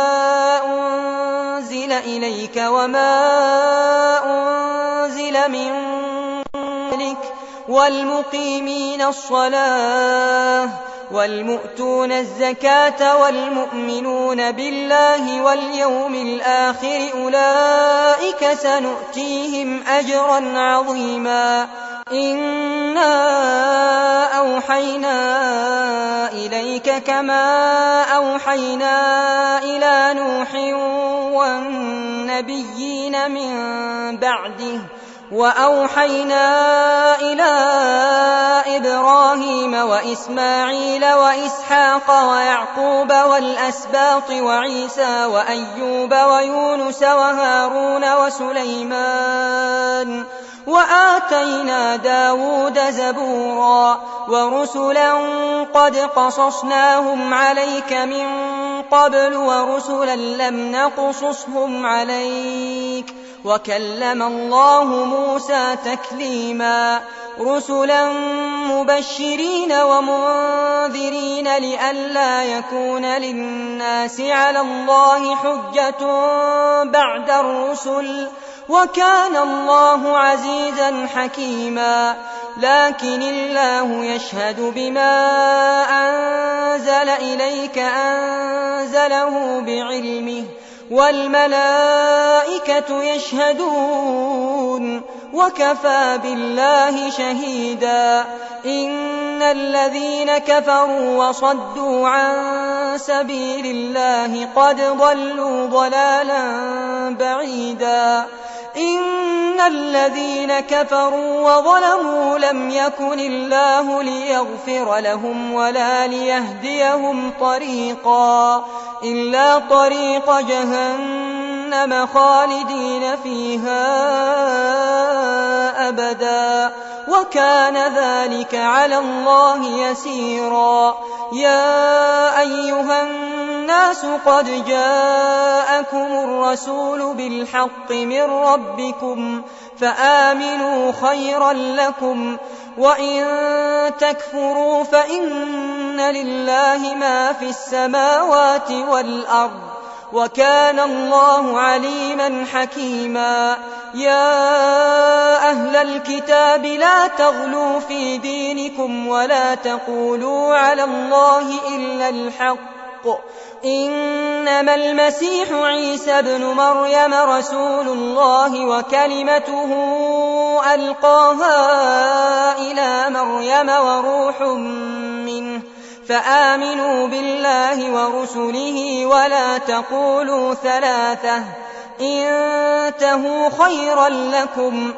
أنزل إليك وما أنزل من قبلك والمقيمين الصلاة والمؤتون الزكاة والمؤمنون بالله واليوم الآخر أولئك سنؤتيهم أجرا عظيما. إنا أوحينا إليك كما أوحينا إلى نوح والنبيين من بعده وأوحينا إلى إبراهيم وإسماعيل وإسحاق ويعقوب والأسباط وعيسى وأيوب ويونس وهارون وسليمان وآتينا داود زبورا ورسلا قد قصصناهم عليك من قبل ورسلا لم نقصصهم عليك وكلم الله موسى تكليما. رسلا مبشرين ومنذرين لئلا يكون للناس على الله حجة بعد الرسل، وكان الله عزيزا حكيما. لكن الله يشهد بما أنزل إليك أنزله بعلمه، والملائكة يشهدون، وكفى بالله شهيدا. إن الذين كفروا وصدوا عن سبيل الله قد ضلوا ضلالا بعيدا. إن الذين كفروا وظلموا لم يكن الله ليغفر لهم ولا ليهديهم طريقا إلا طريق جهنم خالدين فيها أبدا، وكان ذلك على الله يسيرا. يا أيها الناس قد جاءكم الرسول بالحق من ربكم فآمنوا خيرا لكم، وإن تكفروا فإن لله ما في السماوات والأرض، وكان الله عليما حكيما. يا أهل الكتاب لا تغلوا في دينكم ولا تقولوا على الله إلا الحق، إنما المسيح عيسى بن مريم رسول الله وكلمته ألقاها إلى مريم وروح منه، فآمنوا بالله ورسله ولا تقولوا ثلاثة، انتهوا خيرا لكم،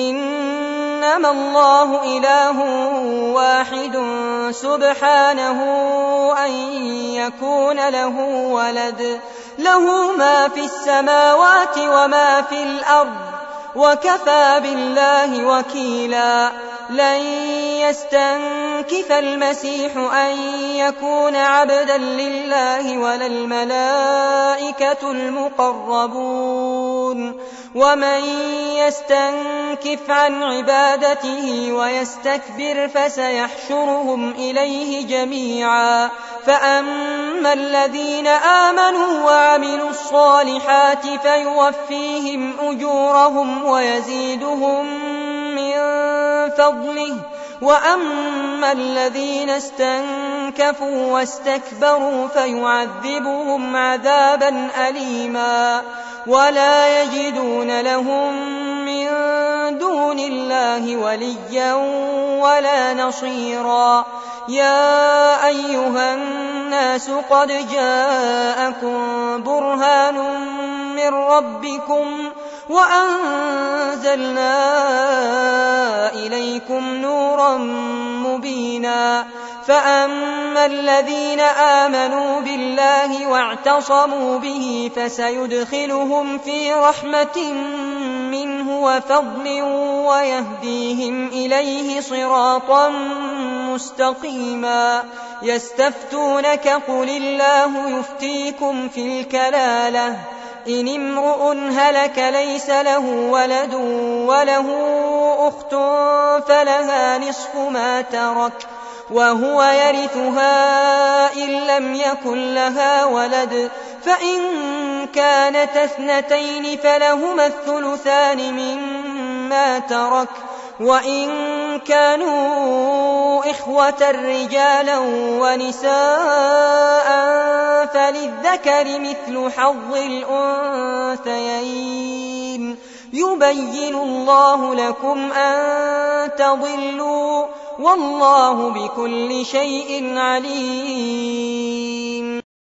إنما الله إله واحد سبحانه أن يكون له ولد، له ما في السماوات وما في الأرض، وكفى بالله وكيلا. لن يستنكف المسيح أن يكون عبدا لله ولا الملائكة المقربون، ومن يستنكف عن عبادته ويستكبر فسيحشرهم إليه جميعا. فأما الذين آمنوا وعملوا الصالحات فيوفيهم أجورهم ويزيدهم من فضله، وأما الذين استنكفوا واستكبروا فيعذبهم عذابا أليما ولا يجدون لهم من دون الله وليا ولا نصيرا. يا أيها الناس قد جاءكم برهان من ربكم وأنزلنا إليكم نورا مبينا. فأما الذين آمنوا بالله واعتصموا به فسيدخلهم في رحمة منه وفضل ويهديهم إليه صراطا مستقيما. يستفتونك قل الله يفتيكم في الكلالة إن امرؤ هلك ليس له ولد وله أخت فلها نصف ما ترك وهو يرثها إن لم يكن لها ولد، فإن كانت اثنتين فلهما الثلثان مما ترك، وإن كانوا إخوة رجالا ونساء فللذكر مثل حظ الأنثيين. يبين الله لكم أن تضلوا والله بكل شيء عليم.